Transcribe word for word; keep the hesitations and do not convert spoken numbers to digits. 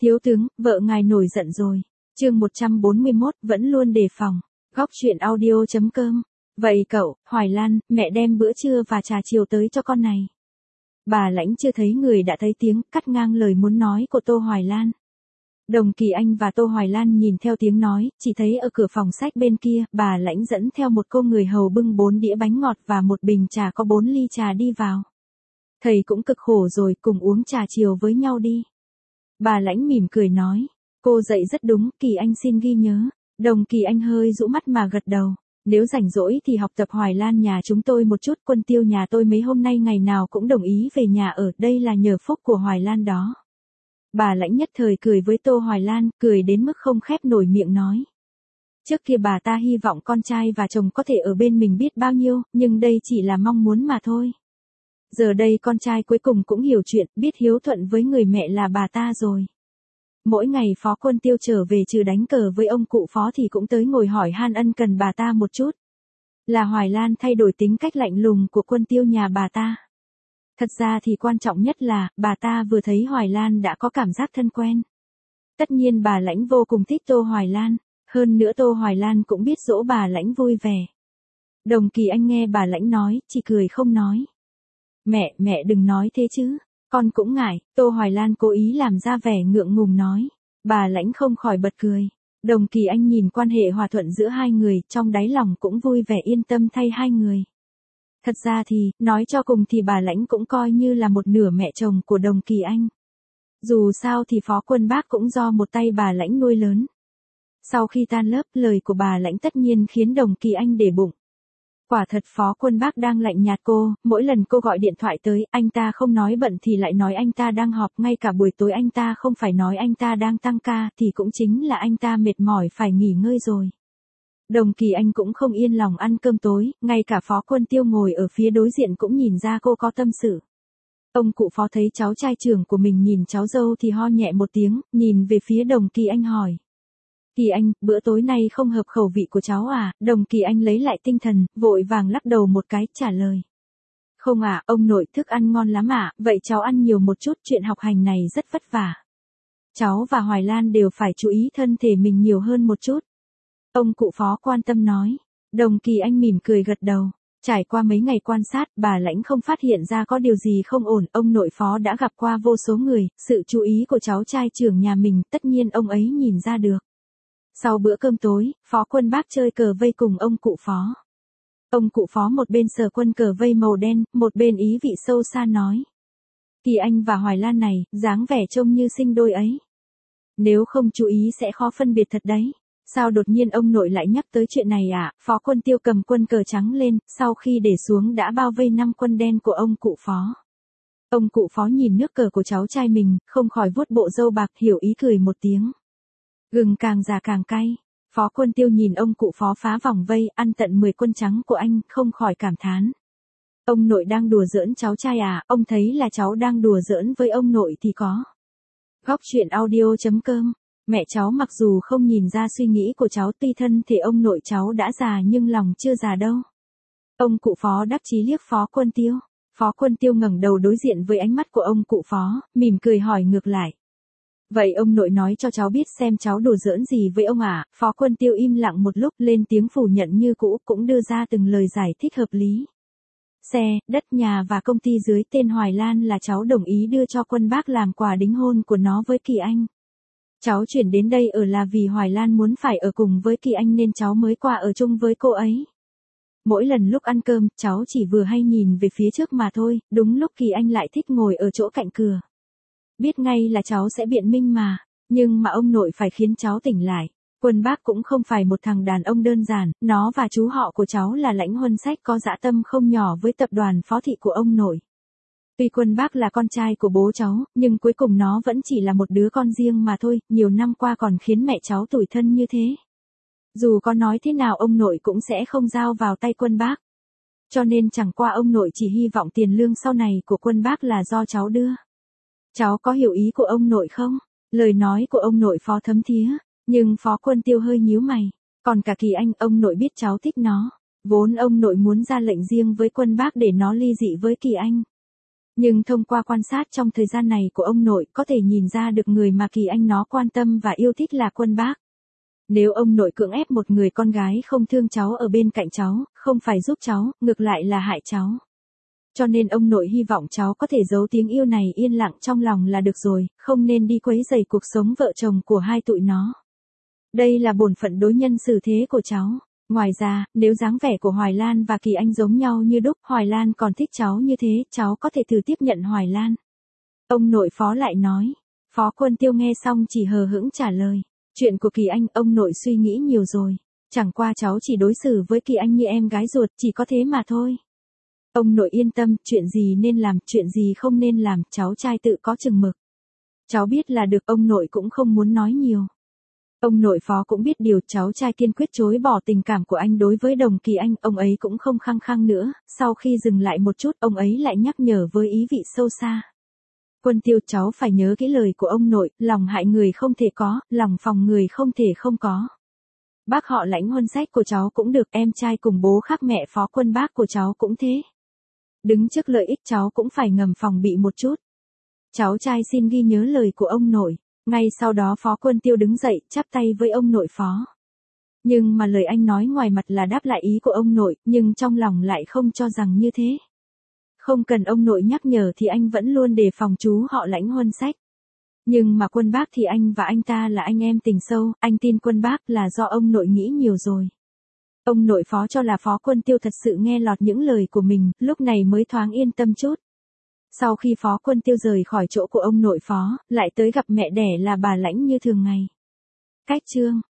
Thiếu tướng, vợ ngài nổi giận rồi. Chương một trăm bốn mươi mốt, vẫn luôn đề phòng. Góc truyện audio chấm com. Vậy cậu, Hoài Lan, mẹ đem bữa trưa và trà chiều tới cho con này. Bà Lãnh chưa thấy người đã thấy tiếng, cắt ngang lời muốn nói của Tô Hoài Lan. Đồng Kỳ Anh và Tô Hoài Lan nhìn theo tiếng nói, chỉ thấy ở cửa phòng sách bên kia, bà Lãnh dẫn theo một cô người hầu bưng bốn đĩa bánh ngọt và một bình trà có bốn ly trà đi vào. Thầy cũng cực khổ rồi, cùng uống trà chiều với nhau đi. Bà Lãnh mỉm cười nói, cô dạy rất đúng, Kỳ Anh xin ghi nhớ. Đồng Kỳ Anh hơi rũ mắt mà gật đầu. Nếu rảnh rỗi thì học tập Hoài Lan nhà chúng tôi một chút, Quân Tiêu nhà tôi mấy hôm nay ngày nào cũng đồng ý về nhà ở, đây là nhờ phúc của Hoài Lan đó. Bà Lãnh nhất thời cười với Tô Hoài Lan, cười đến mức không khép nổi miệng nói. Trước kia bà ta hy vọng con trai và chồng có thể ở bên mình biết bao nhiêu, nhưng đây chỉ là mong muốn mà thôi. Giờ đây con trai cuối cùng cũng hiểu chuyện, biết hiếu thuận với người mẹ là bà ta rồi. Mỗi ngày Phó Quân Tiêu trở về trừ đánh cờ với ông cụ Phó thì cũng tới ngồi hỏi han ân cần bà ta một chút. Là Hoài Lan thay đổi tính cách lạnh lùng của Quân Tiêu nhà bà ta. Thật ra thì quan trọng nhất là, bà ta vừa thấy Hoài Lan đã có cảm giác thân quen. Tất nhiên bà Lãnh vô cùng thích Tô Hoài Lan, hơn nữa Tô Hoài Lan cũng biết dỗ bà Lãnh vui vẻ. Đồng Kỳ Anh nghe bà Lãnh nói, chỉ cười không nói. Mẹ, mẹ đừng nói thế chứ, con cũng ngại, Tô Hoài Lan cố ý làm ra vẻ ngượng ngùng nói. Bà Lãnh không khỏi bật cười. Đồng Kỳ Anh nhìn quan hệ hòa thuận giữa hai người, trong đáy lòng cũng vui vẻ yên tâm thay hai người. Thật ra thì, nói cho cùng thì bà Lãnh cũng coi như là một nửa mẹ chồng của Đồng Kỳ Anh. Dù sao thì Phó Quân Bác cũng do một tay bà Lãnh nuôi lớn. Sau khi tan lớp, lời của bà Lãnh tất nhiên khiến Đồng Kỳ Anh để bụng. Quả thật Phó Quân Bác đang lạnh nhạt cô, mỗi lần cô gọi điện thoại tới, anh ta không nói bận thì lại nói anh ta đang họp, ngay cả buổi tối anh ta không phải nói anh ta đang tăng ca thì cũng chính là anh ta mệt mỏi phải nghỉ ngơi rồi. Đồng Kỳ Anh cũng không yên lòng ăn cơm tối, ngay cả Phó Quân Tiêu ngồi ở phía đối diện cũng nhìn ra cô có tâm sự. Ông cụ Phó thấy cháu trai trưởng của mình nhìn cháu dâu thì ho nhẹ một tiếng, nhìn về phía Đồng Kỳ Anh hỏi. Kỳ Anh, bữa tối nay không hợp khẩu vị của cháu à? Đồng Kỳ Anh lấy lại tinh thần, vội vàng lắc đầu một cái, trả lời. Không à, ông nội thức ăn ngon lắm à, vậy cháu ăn nhiều một chút, chuyện học hành này rất vất vả. Cháu và Hoài Lan đều phải chú ý thân thể mình nhiều hơn một chút. Ông cụ Phó quan tâm nói. Đồng Kỳ Anh mỉm cười gật đầu. Trải qua mấy ngày quan sát, bà Lãnh không phát hiện ra có điều gì không ổn, ông nội Phó đã gặp qua vô số người, sự chú ý của cháu trai trưởng nhà mình, tất nhiên ông ấy nhìn ra được. Sau bữa cơm tối, Phó Quân Bác chơi cờ vây cùng ông cụ Phó. Ông cụ Phó một bên sờ quân cờ vây màu đen, một bên ý vị sâu xa nói. Kỳ Anh và Hoài Lan này, dáng vẻ trông như sinh đôi ấy. Nếu không chú ý sẽ khó phân biệt thật đấy. Sao đột nhiên ông nội lại nhắc tới chuyện này à? Phó Quân Tiêu cầm quân cờ trắng lên, sau khi để xuống đã bao vây năm quân đen của ông cụ Phó. Ông cụ Phó nhìn nước cờ của cháu trai mình, không khỏi vuốt bộ râu bạc, hiểu ý cười một tiếng. Gừng càng già càng cay. Phó Quân Tiêu nhìn ông cụ Phó phá vòng vây, ăn tận mười quân trắng của anh, không khỏi cảm thán. Ông nội đang đùa giỡn cháu trai à? Ông thấy là cháu đang đùa giỡn với ông nội thì có. Góc truyện audio chấm com. Mẹ cháu mặc dù không nhìn ra suy nghĩ của cháu, tuy thân thể ông nội cháu đã già nhưng lòng chưa già đâu. Ông cụ Phó đắc chí liếc Phó Quân Tiêu. Phó Quân Tiêu ngẩng đầu đối diện với ánh mắt của ông cụ Phó, mỉm cười hỏi ngược lại. Vậy ông nội nói cho cháu biết xem cháu đùa giỡn gì với ông à? Phó Quân Tiêu im lặng một lúc, lên tiếng phủ nhận như cũ, cũng đưa ra từng lời giải thích hợp lý. Xe, đất, nhà và công ty dưới tên Hoài Lan là cháu đồng ý đưa cho Quân Bác làm quà đính hôn của nó với Kỳ Anh. Cháu chuyển đến đây ở là vì Hoài Lan muốn phải ở cùng với Kỳ Anh nên cháu mới qua ở chung với cô ấy. Mỗi lần lúc ăn cơm, cháu chỉ vừa hay nhìn về phía trước mà thôi, đúng lúc Kỳ Anh lại thích ngồi ở chỗ cạnh cửa. Biết ngay là cháu sẽ biện minh mà, nhưng mà ông nội phải khiến cháu tỉnh lại. Quân Bác cũng không phải một thằng đàn ông đơn giản, nó và chú họ của cháu là Lãnh Huân Sách có dã tâm không nhỏ với tập đoàn Phó thị của ông nội. Tuy Quân Bác là con trai của bố cháu, nhưng cuối cùng nó vẫn chỉ là một đứa con riêng mà thôi, nhiều năm qua còn khiến mẹ cháu tủi thân như thế. Dù có nói thế nào ông nội cũng sẽ không giao vào tay Quân Bác. Cho nên chẳng qua ông nội chỉ hy vọng tiền lương sau này của Quân Bác là do cháu đưa. Cháu có hiểu ý của ông nội không? Lời nói của ông nội Phó thấm thía, nhưng Phó Quân Tiêu hơi nhíu mày. Còn cả Kỳ Anh, ông nội biết cháu thích nó. Vốn ông nội muốn ra lệnh riêng với Quân Bác để nó ly dị với Kỳ Anh. Nhưng thông qua quan sát trong thời gian này của ông nội có thể nhìn ra được người mà Kỳ Anh nó quan tâm và yêu thích là Quân Bác. Nếu ông nội cưỡng ép một người con gái không thương cháu ở bên cạnh cháu, không phải giúp cháu, ngược lại là hại cháu. Cho nên ông nội hy vọng cháu có thể giấu tiếng yêu này yên lặng trong lòng là được rồi, không nên đi quấy rầy cuộc sống vợ chồng của hai tụi nó. Đây là bổn phận đối nhân xử thế của cháu. Ngoài ra, nếu dáng vẻ của Hoài Lan và Kỳ Anh giống nhau như đúc, Hoài Lan còn thích cháu như thế, cháu có thể thử tiếp nhận Hoài Lan. Ông nội Phó lại nói. Phó Quân Tiêu nghe xong chỉ hờ hững trả lời. Chuyện của Kỳ Anh, ông nội suy nghĩ nhiều rồi. Chẳng qua cháu chỉ đối xử với Kỳ Anh như em gái ruột, chỉ có thế mà thôi. Ông nội yên tâm, chuyện gì nên làm, chuyện gì không nên làm, cháu trai tự có chừng mực. Cháu biết là được, ông nội cũng không muốn nói nhiều. Ông nội Phó cũng biết điều, cháu trai kiên quyết chối bỏ tình cảm của anh đối với Đồng Kỳ Anh, ông ấy cũng không khăng khăng nữa, sau khi dừng lại một chút, ông ấy lại nhắc nhở với ý vị sâu xa. Quân Tiêu, cháu phải nhớ kỹ lời của ông nội, lòng hại người không thể có, lòng phòng người không thể không có. Bác họ Lãnh hôn sách của cháu cũng được, em trai cùng bố khác mẹ Phó Quân Bác của cháu cũng thế. Đứng trước lợi ích cháu cũng phải ngầm phòng bị một chút. Cháu trai xin ghi nhớ lời của ông nội. Ngay sau đó Phó Quân Tiêu đứng dậy, chắp tay với ông nội Phó. Nhưng mà lời anh nói ngoài mặt là đáp lại ý của ông nội, nhưng trong lòng lại không cho rằng như thế. Không cần ông nội nhắc nhở thì anh vẫn luôn đề phòng chú họ Lãnh hôn sách. Nhưng mà Quân Bác thì anh và anh ta là anh em tình sâu, anh tin Quân Bác là do ông nội nghĩ nhiều rồi. Ông nội Phó cho là Phó Quân Tiêu thật sự nghe lọt những lời của mình, lúc này mới thoáng yên tâm chút. Sau khi Phó Quân Tiêu rời khỏi chỗ của ông nội Phó, lại tới gặp mẹ đẻ là bà Lãnh như thường ngày. Cách chương